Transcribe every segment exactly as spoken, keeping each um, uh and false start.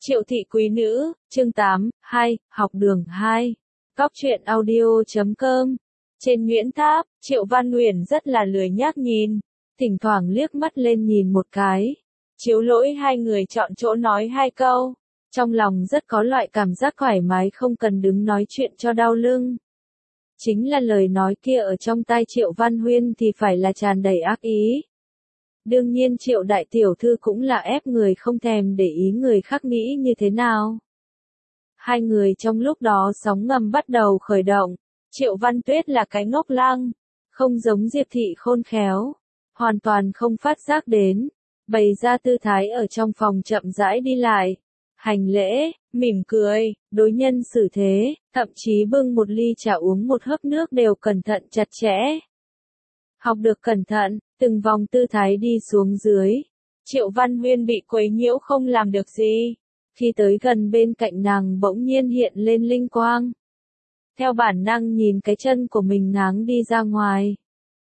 Triệu thị quý nữ, chương tám, hai, học đường hai. Cóc truyện audio chấm com. Trên Nguyễn Tháp, Triệu Văn Nguyền rất là lười nhác nhìn, thỉnh thoảng liếc mắt lên nhìn một cái. Chiếu lỗi hai người chọn chỗ nói hai câu, trong lòng rất có loại cảm giác thoải mái không cần đứng nói chuyện cho đau lưng. Chính là lời nói kia ở trong tai Triệu Văn Huyên thì phải là tràn đầy ác ý. Đương nhiên Triệu đại tiểu thư cũng là ép người không thèm để ý người khác nghĩ như thế nào. Hai người trong lúc đó sóng ngầm bắt đầu khởi động, Triệu Văn Tuyết là cái ngốc lăng, không giống Diệp Thị khôn khéo, hoàn toàn không phát giác đến, bày ra tư thái ở trong phòng chậm rãi đi lại, hành lễ, mỉm cười, đối nhân xử thế, thậm chí bưng một ly trà uống một hớp nước đều cẩn thận chặt chẽ. Học được cẩn thận, từng vòng tư thái đi xuống dưới. Triệu Văn Huyên bị quấy nhiễu không làm được gì. Khi tới gần bên cạnh nàng bỗng nhiên hiện lên linh quang. Theo bản năng nhìn cái chân của mình ngáng đi ra ngoài.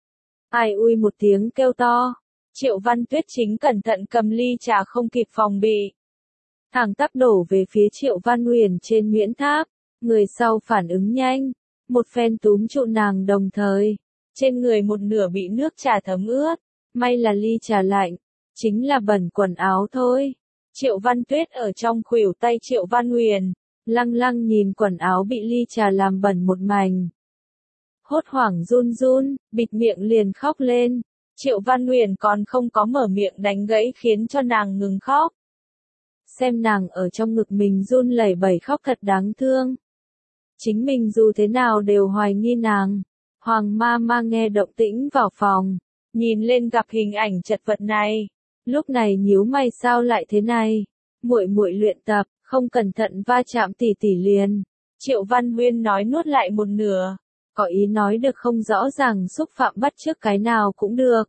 Ai ui một tiếng kêu to. Triệu Văn Tuyết chính cẩn thận cầm ly trà không kịp phòng bị. Thẳng tắp đổ về phía Triệu Văn Nguyền trên Nguyễn Tháp. Người sau phản ứng nhanh. Một phen túm trụ nàng đồng thời. Trên người một nửa bị nước trà thấm ướt, may là ly trà lạnh, chính là bẩn quần áo thôi. Triệu Văn Tuyết ở trong khuỷu tay Triệu Văn Nguyền, lăng lăng nhìn quần áo bị ly trà làm bẩn một mảnh. Hốt hoảng run run, bịt miệng liền khóc lên, Triệu Văn Nguyền còn không có mở miệng đánh gãy khiến cho nàng ngừng khóc. Xem nàng ở trong ngực mình run lẩy bẩy khóc thật đáng thương. Chính mình dù thế nào đều hoài nghi nàng. Hoàng ma ma nghe động tĩnh vào phòng, nhìn lên gặp hình ảnh chật vật này, lúc này nhíu mày sao lại thế này, muội muội luyện tập, không cẩn thận va chạm tỉ tỉ liền. Triệu Văn Huyên nói nuốt lại một nửa, có ý nói được không rõ ràng xúc phạm bắt chước cái nào cũng được.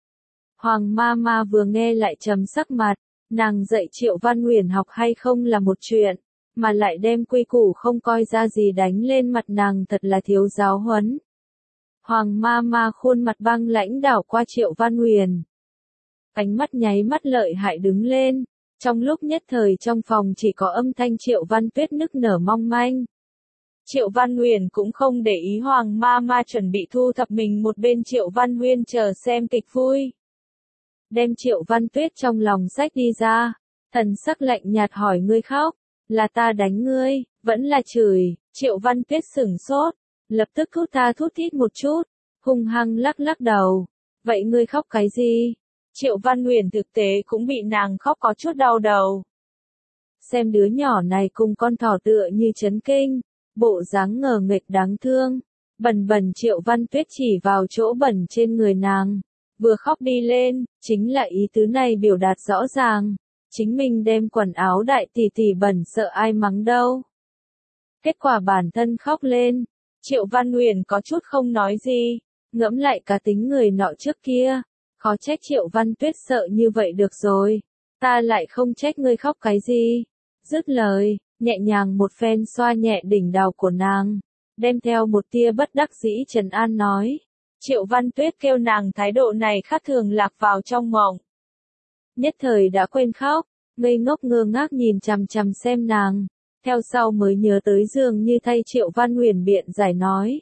Hoàng ma ma vừa nghe lại trầm sắc mặt, nàng dạy Triệu Văn Nguyền học hay không là một chuyện, mà lại đem quy củ không coi ra gì đánh lên mặt nàng thật là thiếu giáo huấn. Hoàng ma ma khuôn mặt băng lãnh đảo qua Triệu Văn Nguyền. Ánh mắt nháy mắt lợi hại đứng lên, trong lúc nhất thời trong phòng chỉ có âm thanh Triệu Văn Tuyết nức nở mong manh. Triệu Văn Nguyền cũng không để ý Hoàng ma ma chuẩn bị thu thập mình một bên Triệu Văn Huyên chờ xem kịch vui. Đem Triệu Văn Tuyết trong lòng sách đi ra, thần sắc lạnh nhạt hỏi ngươi khóc, là ta đánh ngươi, vẫn là chửi, Triệu Văn Tuyết sửng sốt. Lập tức thút tha thút thít một chút, hung hăng lắc lắc đầu. Vậy ngươi khóc cái gì? Triệu Văn Nguyền thực tế cũng bị nàng khóc có chút đau đầu. Xem đứa nhỏ này cùng con thỏ tựa như chấn kinh, bộ dáng ngờ nghệch đáng thương. Bần bần Triệu Văn Tuyết chỉ vào chỗ bẩn trên người nàng, vừa khóc đi lên, chính là ý tứ này biểu đạt rõ ràng. Chính mình đem quần áo đại tỷ tỷ bẩn sợ ai mắng đâu. Kết quả bản thân khóc lên. Triệu Văn Nguyền có chút không nói gì, ngẫm lại cá tính người nọ trước kia, khó trách Triệu Văn Tuyết sợ như vậy được rồi, ta lại không trách ngươi khóc cái gì. Dứt lời, nhẹ nhàng một phen xoa nhẹ đỉnh đầu của nàng, đem theo một tia bất đắc dĩ trấn an nói. Triệu Văn Tuyết kêu nàng thái độ này khác thường lạc vào trong mộng. Nhất thời đã quên khóc, ngây ngốc ngơ ngác nhìn chằm chằm xem nàng. Theo sau mới nhớ tới dường như thay Triệu Văn Nguyền biện giải nói.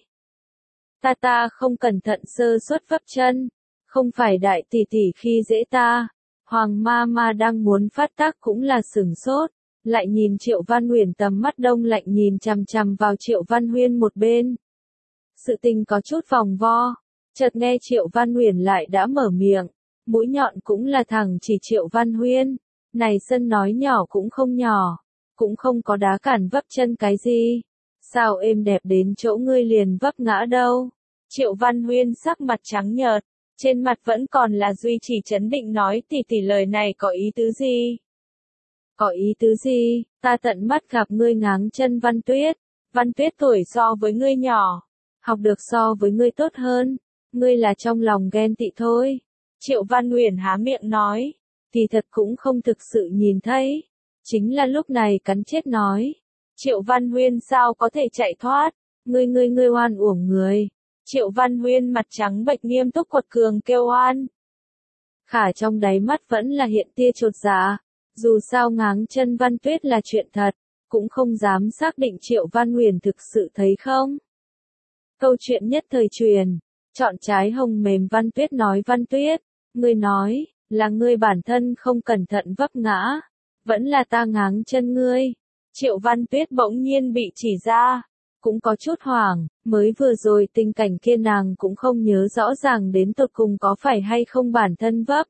Ta ta không cẩn thận sơ suất vấp chân, không phải đại tỷ tỷ khi dễ ta. Hoàng ma ma đang muốn phát tác cũng là sửng sốt, lại nhìn Triệu Văn Nguyền tầm mắt đông lạnh nhìn chằm chằm vào Triệu Văn Huyên một bên. Sự tình có chút vòng vo, chợt nghe Triệu Văn Nguyền lại đã mở miệng, mũi nhọn cũng là thẳng chỉ Triệu Văn Huyên, này sân nói nhỏ cũng không nhỏ. Cũng không có đá cản vấp chân cái gì. Sao êm đẹp đến chỗ ngươi liền vấp ngã đâu. Triệu Văn Huyên sắc mặt trắng nhợt, trên mặt vẫn còn là duy trì trấn định nói tỷ tỷ lời này có ý tứ gì. Có ý tứ gì, ta tận mắt gặp ngươi ngáng chân Văn Tuyết. Văn Tuyết tuổi so với ngươi nhỏ, học được so với ngươi tốt hơn. Ngươi là trong lòng ghen tị thôi. Triệu Văn Nguyền há miệng nói, thì thật cũng không thực sự nhìn thấy. Chính là lúc này cắn chết nói. Triệu Văn Huyên sao có thể chạy thoát, ngươi ngươi ngươi oan uổng người. Triệu Văn Huyên mặt trắng bệch nghiêm túc quật cường kêu oan. Khả trong đáy mắt vẫn là hiện tia chột dạ, Dù sao ngáng chân Văn Tuyết là chuyện thật, cũng không dám xác định Triệu Văn Huyền thực sự thấy không. Câu chuyện nhất thời truyền, chọn trái hồng mềm. Văn Tuyết nói Văn Tuyết, ngươi nói, là ngươi bản thân không cẩn thận vấp ngã, vẫn là ta ngáng chân ngươi. Triệu Văn Tuyết bỗng nhiên bị chỉ ra, cũng có chút hoảng, mới vừa rồi tình cảnh kia nàng cũng không nhớ rõ ràng đến tột cùng có phải hay không bản thân vấp.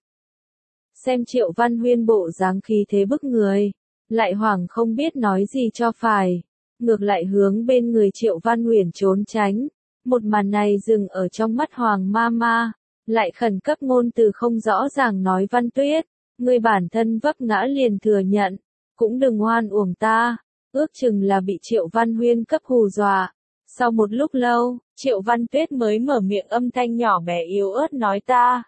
Xem Triệu Văn Huyên bộ dáng khí thế bức người, lại hoảng không biết nói gì cho phải, ngược lại hướng bên người Triệu Văn Huyền trốn tránh. Một màn này dừng ở trong mắt Hoàng ma ma, lại khẩn cấp ngôn từ không rõ ràng nói Văn Tuyết, người bản thân vấp ngã liền thừa nhận, cũng đừng oan uổng ta, ước chừng là bị Triệu Văn Huyên cấp hù dọa. Sau một lúc lâu, Triệu Văn Tuyết mới mở miệng âm thanh nhỏ bé yếu ớt nói ta.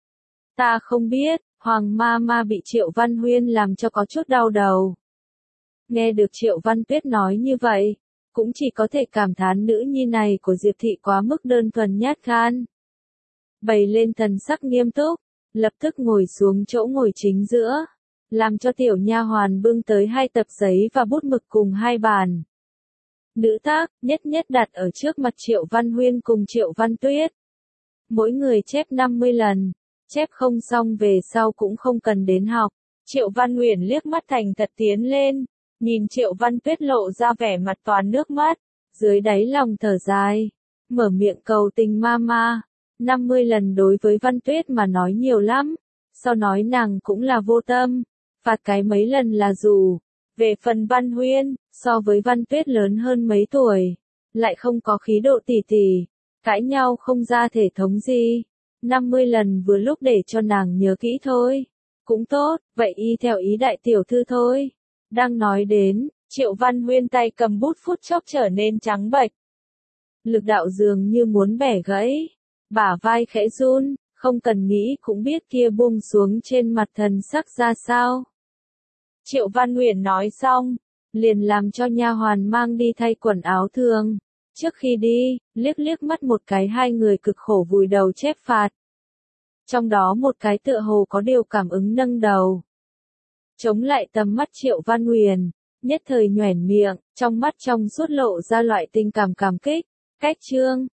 Ta không biết, Hoàng ma ma bị Triệu Văn Huyên làm cho có chút đau đầu. Nghe được Triệu Văn Tuyết nói như vậy, cũng chỉ có thể cảm thán nữ nhi này của Diệp Thị quá mức đơn thuần nhát gan. Bày lên thần sắc nghiêm túc, lập tức ngồi xuống chỗ ngồi chính giữa, làm cho tiểu nha hoàn bưng tới hai tập giấy và bút mực cùng hai bàn. Nữ tác, nhất nhất đặt ở trước mặt Triệu Văn Huyên cùng Triệu Văn Tuyết. Mỗi người chép năm mươi lần, chép không xong về sau cũng không cần đến học. Triệu Văn Huyền liếc mắt thành thật tiến lên, nhìn Triệu Văn Tuyết lộ ra vẻ mặt toàn nước mắt, dưới đáy lòng thở dài, mở miệng cầu tình mama. năm mươi lần đối với Văn Tuyết mà nói nhiều lắm, sau nói nàng cũng là vô tâm, phạt cái mấy lần là dù. Về phần Văn Huyên, so với Văn Tuyết lớn hơn mấy tuổi, lại không có khí độ tỉ tỉ, cãi nhau không ra thể thống gì. năm mươi lần vừa lúc để cho nàng nhớ kỹ thôi. Cũng tốt, vậy y theo ý đại tiểu thư thôi. Đang nói đến, Triệu Văn Huyên tay cầm bút phút chốc trở nên trắng bệch. Lực đạo dường như muốn bẻ gãy, bả vai khẽ run, không cần nghĩ cũng biết kia buông xuống trên mặt thần sắc ra sao. Triệu Văn Huyền nói xong, liền làm cho nha hoàn mang đi thay quần áo thường. Trước khi đi, liếc liếc mắt một cái hai người cực khổ vùi đầu chép phạt. Trong đó một cái tựa hồ có điều cảm ứng nâng đầu. Chống lại tầm mắt Triệu Văn Huyền, nhất thời nhoẻn miệng, trong mắt trong suốt lộ ra loại tình cảm cảm kích. Cách chương,